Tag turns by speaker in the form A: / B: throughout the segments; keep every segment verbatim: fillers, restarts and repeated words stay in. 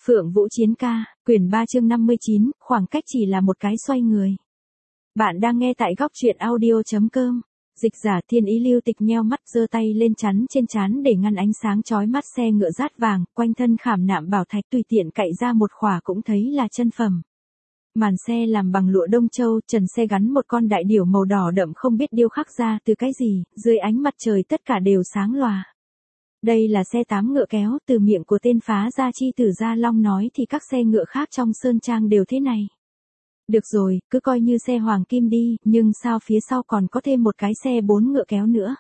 A: Phượng Vũ Chiến ca, quyển ba chương năm mươi chín, khoảng cách chỉ là một cái xoay người. Bạn đang nghe tại góc truyện audio.com. Dịch giả Thiên Ý Lưu Tịch nheo mắt giơ tay lên chắn trên trán để ngăn ánh sáng chói mắt xe ngựa rát vàng, quanh thân khảm nạm bảo thạch tùy tiện cậy ra một khỏa cũng thấy là chân phẩm. Màn xe làm bằng lụa Đông Châu, trần xe gắn một con đại điểu màu đỏ đậm không biết điêu khắc ra từ cái gì, dưới ánh mặt trời tất cả đều sáng lòa. Đây là xe tám ngựa kéo, từ miệng của tên phá gia chi tử Gia Long nói thì các xe ngựa khác trong sơn trang đều thế này. Được rồi, cứ coi như xe hoàng kim đi, nhưng sao phía sau còn có thêm một cái xe bốn ngựa kéo nữa?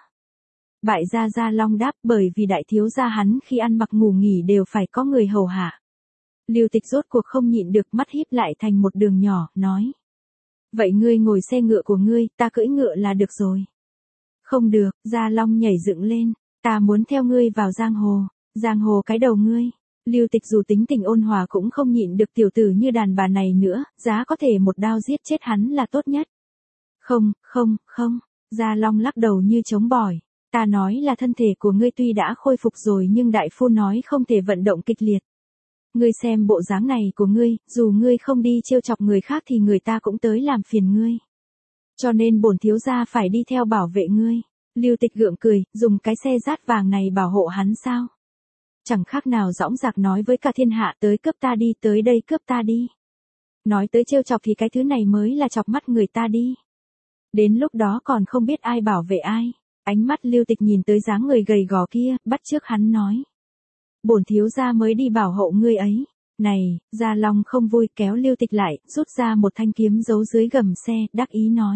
A: Bại gia Gia Long đáp, bởi vì đại thiếu gia hắn khi ăn mặc ngủ nghỉ đều phải có người hầu hạ. Lưu Tịch rốt cuộc không nhịn được, mắt híp lại thành một đường nhỏ, nói. Vậy ngươi ngồi xe ngựa của ngươi, ta cưỡi ngựa là được rồi. Không được, Gia Long nhảy dựng lên. Ta muốn theo ngươi vào giang hồ, giang hồ cái đầu ngươi. Lưu Tịch dù tính tình ôn hòa cũng không nhịn được tiểu tử như đàn bà này nữa, giá có thể một đao giết chết hắn là tốt nhất. Không, không, không, Gia Long lắc đầu như chống bỏi. Ta nói là thân thể của ngươi tuy đã khôi phục rồi nhưng đại phu nói không thể vận động kịch liệt. Ngươi xem bộ dáng này của ngươi, dù ngươi không đi trêu chọc người khác thì người ta cũng tới làm phiền ngươi. Cho nên bổn thiếu gia phải đi theo bảo vệ ngươi. Lưu Tịch gượng cười, dùng cái xe rát vàng này bảo hộ hắn sao? Chẳng khác nào dõng dạc nói với cả thiên hạ, tới cướp ta đi, tới đây cướp ta đi. Nói tới trêu chọc thì cái thứ này mới là chọc mắt người ta đi. Đến lúc đó còn không biết ai bảo vệ ai. Ánh mắt Lưu Tịch nhìn tới dáng người gầy gò kia, bắt chước hắn nói. Bổn thiếu gia mới đi bảo hộ ngươi ấy. Này, Gia Long không vui, kéo Lưu Tịch lại, rút ra một thanh kiếm giấu dưới gầm xe, đắc ý nói.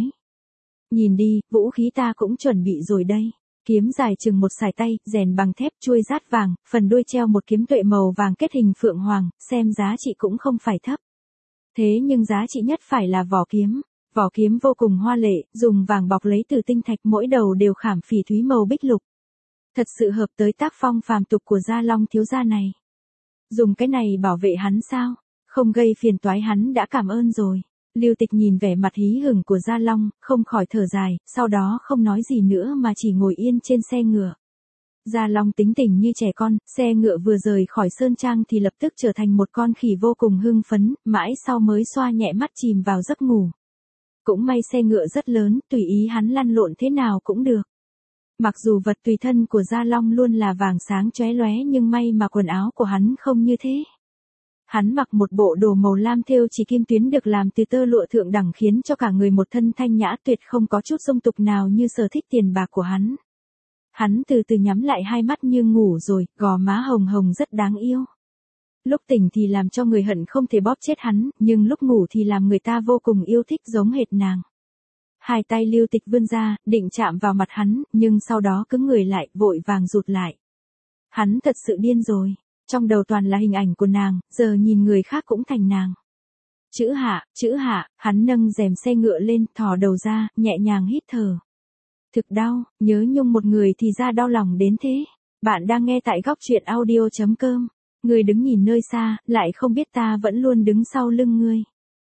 A: Nhìn đi, vũ khí ta cũng chuẩn bị rồi đây. Kiếm dài chừng một sải tay, rèn bằng thép, chuôi rát vàng, phần đuôi treo một kiếm tuệ màu vàng kết hình phượng hoàng, xem giá trị cũng không phải thấp. Thế nhưng giá trị nhất phải là vỏ kiếm. Vỏ kiếm vô cùng hoa lệ, dùng vàng bọc lấy từ tinh thạch, mỗi đầu đều khảm phỉ thúy màu bích lục. Thật sự hợp tới tác phong phàm tục của Gia Long thiếu gia này. Dùng cái này bảo vệ hắn sao? Không gây phiền toái hắn đã cảm ơn rồi. Lưu Tịch nhìn vẻ mặt hí hửng của Gia Long, không khỏi thở dài, sau đó không nói gì nữa mà chỉ ngồi yên trên xe ngựa. Gia Long tính tình như trẻ con, xe ngựa vừa rời khỏi sơn trang thì lập tức trở thành một con khỉ vô cùng hưng phấn, mãi sau mới xoa nhẹ mắt chìm vào giấc ngủ. Cũng may xe ngựa rất lớn, tùy ý hắn lăn lộn thế nào cũng được. Mặc dù vật tùy thân của Gia Long luôn là vàng sáng chóe lóe nhưng may mà quần áo của hắn không như thế. Hắn mặc một bộ đồ màu lam thêu chỉ kim tuyến được làm từ tơ lụa thượng đẳng khiến cho cả người một thân thanh nhã tuyệt không có chút dung tục nào như sở thích tiền bạc của hắn. Hắn từ từ nhắm lại hai mắt như ngủ rồi, gò má hồng hồng rất đáng yêu. Lúc tỉnh thì làm cho người hận không thể bóp chết hắn, nhưng lúc ngủ thì làm người ta vô cùng yêu thích giống hệt nàng. Hai tay Lưu Tịch vươn ra, định chạm vào mặt hắn, nhưng sau đó cứng người lại, vội vàng rụt lại. Hắn thật sự điên rồi. Trong đầu toàn là hình ảnh của nàng, giờ nhìn người khác cũng thành nàng. Chữ hạ, chữ hạ, hắn nâng rèm xe ngựa lên, thò đầu ra, nhẹ nhàng hít thở. Thực đau, nhớ nhung một người thì ra đau lòng đến thế. Bạn đang nghe tại góc truyện audio.com. Người đứng nhìn nơi xa, lại không biết ta vẫn luôn đứng sau lưng ngươi.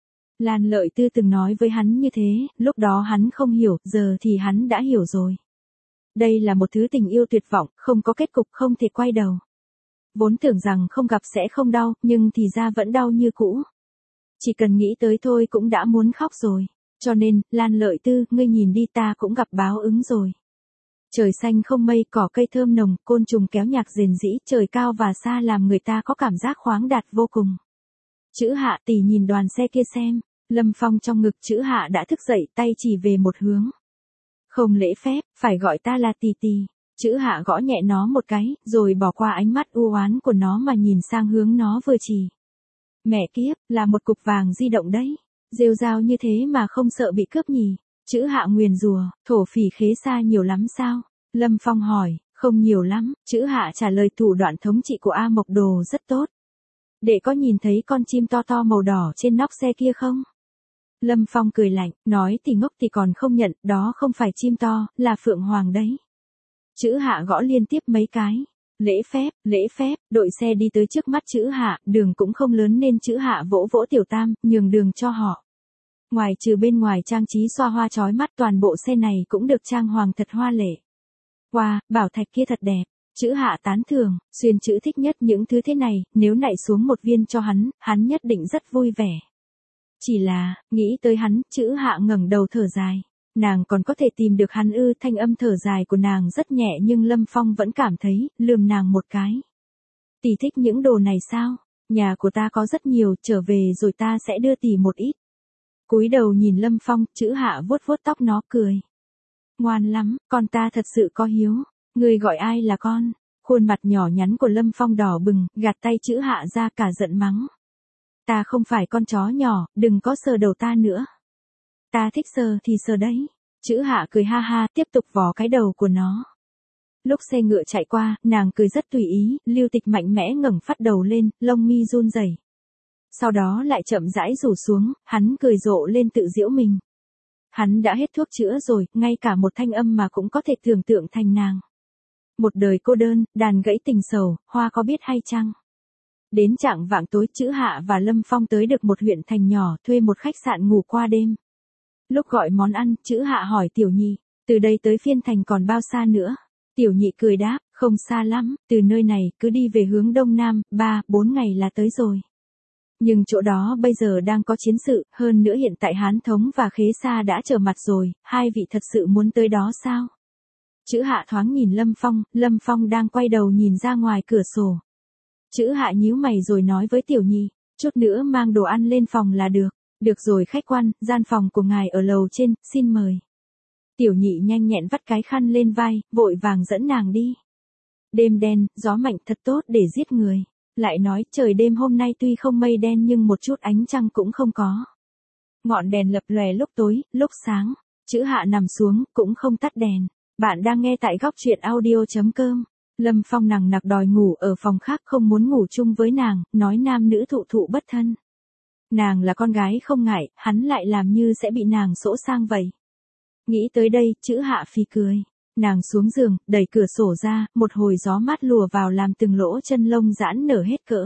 A: Lan Lợi Tư từng nói với hắn như thế, lúc đó hắn không hiểu, giờ thì hắn đã hiểu rồi. Đây là một thứ tình yêu tuyệt vọng, không có kết cục, không thể quay đầu. Vốn tưởng rằng không gặp sẽ không đau, nhưng thì ra vẫn đau như cũ. Chỉ cần nghĩ tới thôi cũng đã muốn khóc rồi. Cho nên, Lan Lợi Tư, ngươi nhìn đi, ta cũng gặp báo ứng rồi. Trời xanh không mây, cỏ cây thơm nồng, côn trùng kéo nhạc rền rĩ, trời cao và xa làm người ta có cảm giác khoáng đạt vô cùng. Chữ hạ tỷ nhìn đoàn xe kia xem. Lâm Phong trong ngực chữ hạ đã thức dậy, tay chỉ về một hướng. Không lễ phép, phải gọi ta là tỷ tỷ. Chữ hạ gõ nhẹ nó một cái, rồi bỏ qua ánh mắt u oán của nó mà nhìn sang hướng nó vừa chỉ. Mẹ kiếp, là một cục vàng di động đấy. Rêu rao như thế mà không sợ bị cướp nhỉ. Chữ hạ nguyền rủa, thổ phỉ khế xa nhiều lắm sao? Lâm Phong hỏi, không nhiều lắm. Chữ hạ trả lời thủ đoạn thống trị của A Mộc Đồ rất tốt. Đệ có nhìn thấy con chim to to màu đỏ trên nóc xe kia không? Lâm Phong cười lạnh, nói thì ngốc thì còn không nhận, đó không phải chim to, là phượng hoàng đấy. Chữ hạ gõ liên tiếp mấy cái. Lễ phép, lễ phép, đội xe đi tới trước mắt chữ hạ, đường cũng không lớn nên chữ hạ vỗ vỗ tiểu tam, nhường đường cho họ. Ngoài trừ bên ngoài trang trí xoa hoa chói mắt, toàn bộ xe này cũng được trang hoàng thật hoa lệ. Wow, bảo thạch kia thật đẹp. Chữ Hạ tán thưởng, Xuyên chữ thích nhất những thứ thế này, nếu nạy xuống một viên cho hắn, hắn nhất định rất vui vẻ. Chỉ là, nghĩ tới hắn, chữ Hạ ngẩng đầu thở dài. Nàng còn có thể tìm được hắn ư? Thanh âm thở dài của nàng rất nhẹ nhưng Lâm Phong vẫn cảm thấy, lườm nàng một cái. Tỷ thích những đồ này sao? Nhà của ta có rất nhiều, trở về rồi ta sẽ đưa tỷ một ít. Cúi đầu nhìn Lâm Phong, chữ Hạ vuốt vuốt tóc nó cười. Ngoan lắm, con ta thật sự có hiếu. Ngươi gọi ai là con? Khuôn mặt nhỏ nhắn của Lâm Phong đỏ bừng, gạt tay chữ Hạ ra cả giận mắng. Ta không phải con chó nhỏ, đừng có sờ đầu ta nữa. Ta thích sờ thì sờ đấy. Chữ Hạ cười ha ha, tiếp tục vò cái đầu của nó. Lúc xe ngựa chạy qua, nàng cười rất tùy ý, Lưu Tịch mạnh mẽ ngẩng phát đầu lên, lông mi run rẩy. Sau đó lại chậm rãi rủ xuống, hắn cười rộ lên tự giễu mình. Hắn đã hết thuốc chữa rồi, ngay cả một thanh âm mà cũng có thể tưởng tượng thành nàng. Một đời cô đơn, đàn gãy tình sầu, hoa có biết hay chăng? Đến chạng vạng tối, chữ Hạ và Lâm Phong tới được một huyện thành nhỏ, thuê một khách sạn ngủ qua đêm. Lúc gọi món ăn, chữ Hạ hỏi Tiểu Nhị, từ đây tới Phiên Thành còn bao xa nữa? Tiểu Nhị cười đáp, không xa lắm, từ nơi này cứ đi về hướng đông nam, ba, bốn ngày là tới rồi. Nhưng chỗ đó bây giờ đang có chiến sự, hơn nữa hiện tại Hán Thống và Khế Sa đã trở mặt rồi, hai vị thật sự muốn tới đó sao? Chữ Hạ thoáng nhìn Lâm Phong, Lâm Phong đang quay đầu nhìn ra ngoài cửa sổ. Chữ Hạ nhíu mày rồi nói với Tiểu Nhị, chút nữa mang đồ ăn lên phòng là được. Được rồi khách quan, gian phòng của ngài ở lầu trên, xin mời. Tiểu Nhị nhanh nhẹn vắt cái khăn lên vai, vội vàng dẫn nàng đi. Đêm đen, gió mạnh thật tốt để giết người. Lại nói trời đêm hôm nay tuy không mây đen nhưng một chút ánh trăng cũng không có. Ngọn đèn lập lòe lúc tối, lúc sáng. Chữ Hạ nằm xuống, cũng không tắt đèn. Bạn đang nghe tại góc truyện audio chấm com. Lâm Phong nằng nặc đòi ngủ ở phòng khác, không muốn ngủ chung với nàng, nói nam nữ thụ thụ bất thân. Nàng là con gái không ngại, hắn lại làm như sẽ bị nàng sỗ sang vậy. Nghĩ tới đây, chữ Hạ phì cười. Nàng xuống giường, đẩy cửa sổ ra, một hồi gió mát lùa vào làm từng lỗ chân lông giãn nở hết cỡ.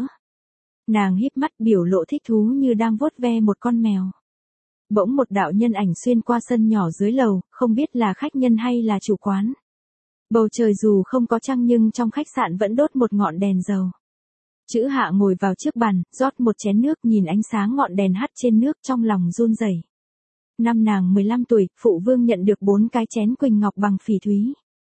A: Nàng híp mắt biểu lộ thích thú như đang vuốt ve một con mèo. Bỗng một đạo nhân ảnh xuyên qua sân nhỏ dưới lầu, không biết là khách nhân hay là chủ quán. Bầu trời dù không có trăng nhưng trong khách sạn vẫn đốt một ngọn đèn dầu. Chữ Hạ ngồi vào trước bàn, rót một chén nước, nhìn ánh sáng ngọn đèn hắt trên nước trong lòng run rẩy. Năm nàng mười lăm tuổi, phụ vương nhận được bốn cái chén quỳnh ngọc bằng phỉ thúy.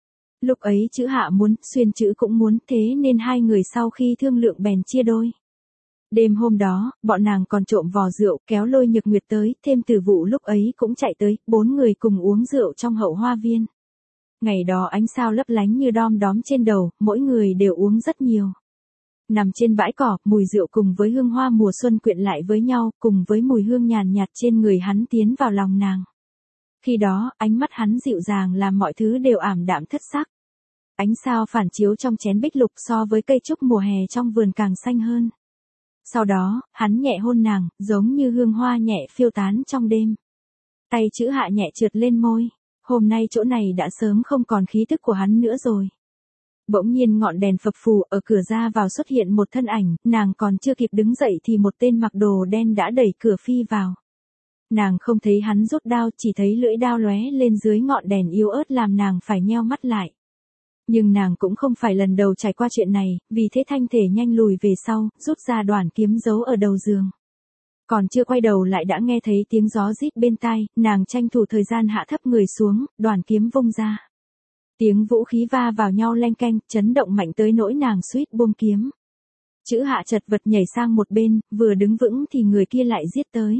A: Lúc ấy chữ Hạ muốn, Xuyên chữ cũng muốn, thế nên hai người sau khi thương lượng bèn chia đôi. Đêm hôm đó, bọn nàng còn trộm vò rượu, kéo Lôi Nhược Nguyệt tới, thêm Từ Vụ lúc ấy cũng chạy tới, bốn người cùng uống rượu trong hậu hoa viên. Ngày đó ánh sao lấp lánh như đom đóm trên đầu, mỗi người đều uống rất nhiều. Nằm trên bãi cỏ, mùi rượu cùng với hương hoa mùa xuân quyện lại với nhau, cùng với mùi hương nhàn nhạt trên người hắn tiến vào lòng nàng. Khi đó, ánh mắt hắn dịu dàng làm mọi thứ đều ảm đạm thất sắc. Ánh sao phản chiếu trong chén bích lục so với cây trúc mùa hè trong vườn càng xanh hơn. Sau đó, hắn nhẹ hôn nàng, giống như hương hoa nhẹ phiêu tán trong đêm. Tay chữ Hạ nhẹ trượt lên môi. Hôm nay chỗ này đã sớm không còn khí tức của hắn nữa rồi. Bỗng nhiên ngọn đèn phập phù, ở cửa ra vào xuất hiện một thân ảnh, nàng còn chưa kịp đứng dậy thì một tên mặc đồ đen đã đẩy cửa phi vào. Nàng không thấy hắn rút đao, chỉ thấy lưỡi đao lóe lên dưới ngọn đèn yếu ớt làm nàng phải nheo mắt lại. Nhưng nàng cũng không phải lần đầu trải qua chuyện này, vì thế thanh thể nhanh lùi về sau, rút ra đoản kiếm giấu ở đầu giường. Còn chưa quay đầu lại đã nghe thấy tiếng gió rít bên tai, nàng tranh thủ thời gian hạ thấp người xuống, đoản kiếm vung ra. Tiếng vũ khí va vào nhau leng keng, chấn động mạnh tới nỗi nàng suýt buông kiếm. Chữ Hạ chật vật nhảy sang một bên, vừa đứng vững thì người kia lại giết tới.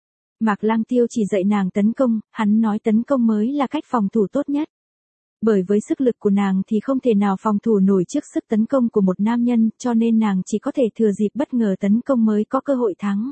A: Mạc Lăng Tiêu chỉ dạy nàng tấn công, hắn nói tấn công mới là cách phòng thủ tốt nhất. Bởi với sức lực của nàng thì không thể nào phòng thủ nổi trước sức tấn công của một nam nhân, cho nên nàng chỉ có thể thừa dịp bất ngờ tấn công mới có cơ hội thắng.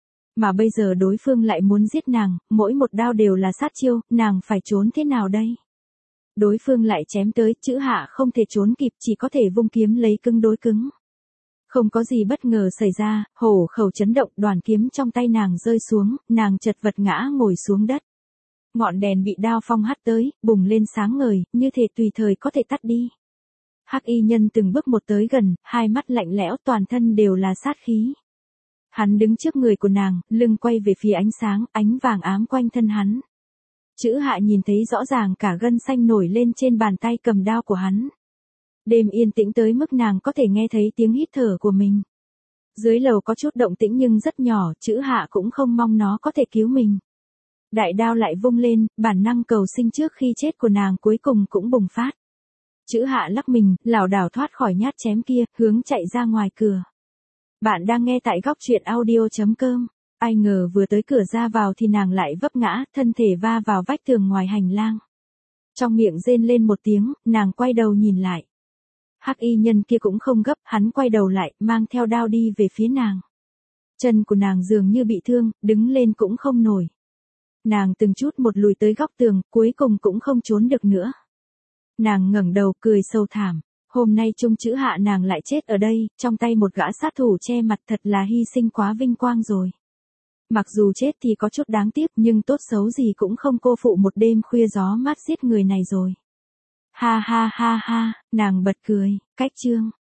A: Mà bây giờ đối phương lại muốn giết nàng, mỗi một đao đều là sát chiêu, nàng phải trốn thế nào đây? Đối phương lại chém tới, chữ Hạ không thể trốn kịp, chỉ có thể vung kiếm lấy cứng đối cứng. Không có gì bất ngờ xảy ra, hổ khẩu chấn động, đoàn kiếm trong tay nàng rơi xuống, nàng chật vật ngã ngồi xuống đất. Ngọn đèn bị đao phong hắt tới, bùng lên sáng ngời, như thể tùy thời có thể tắt đi. Hắc y nhân từng bước một tới gần, hai mắt lạnh lẽo, toàn thân đều là sát khí. Hắn đứng trước người của nàng, lưng quay về phía ánh sáng, ánh vàng ám quanh thân hắn. Chữ Hạ nhìn thấy rõ ràng cả gân xanh nổi lên trên bàn tay cầm đao của hắn. Đêm yên tĩnh tới mức nàng có thể nghe thấy tiếng hít thở của mình. Dưới lầu có chút động tĩnh nhưng rất nhỏ, Chữ Hạ cũng không mong nó có thể cứu mình. Đại đao lại vung lên, bản năng cầu sinh trước khi chết của nàng cuối cùng cũng bùng phát. Chữ Hạ lắc mình, lảo đảo thoát khỏi nhát chém kia, hướng chạy ra ngoài cửa. Bạn đang nghe tại góc truyện audio chấm com. Ai ngờ vừa tới cửa ra vào thì nàng lại vấp ngã, thân thể va vào vách tường ngoài hành lang. Trong miệng rên lên một tiếng, nàng quay đầu nhìn lại. Hắc y nhân kia cũng không gấp, hắn quay đầu lại, mang theo đao đi về phía nàng. Chân của nàng dường như bị thương, đứng lên cũng không nổi. Nàng từng chút một lùi tới góc tường, cuối cùng cũng không trốn được nữa. Nàng ngẩng đầu cười sâu thảm. Hôm nay chung Chữ Hạ nàng lại chết ở đây, trong tay một gã sát thủ che mặt, thật là hy sinh quá vinh quang rồi. Mặc dù chết thì có chút đáng tiếc nhưng tốt xấu gì cũng không cô phụ một đêm khuya gió mát giết người này rồi. Ha ha ha ha, nàng bật cười, cách chương.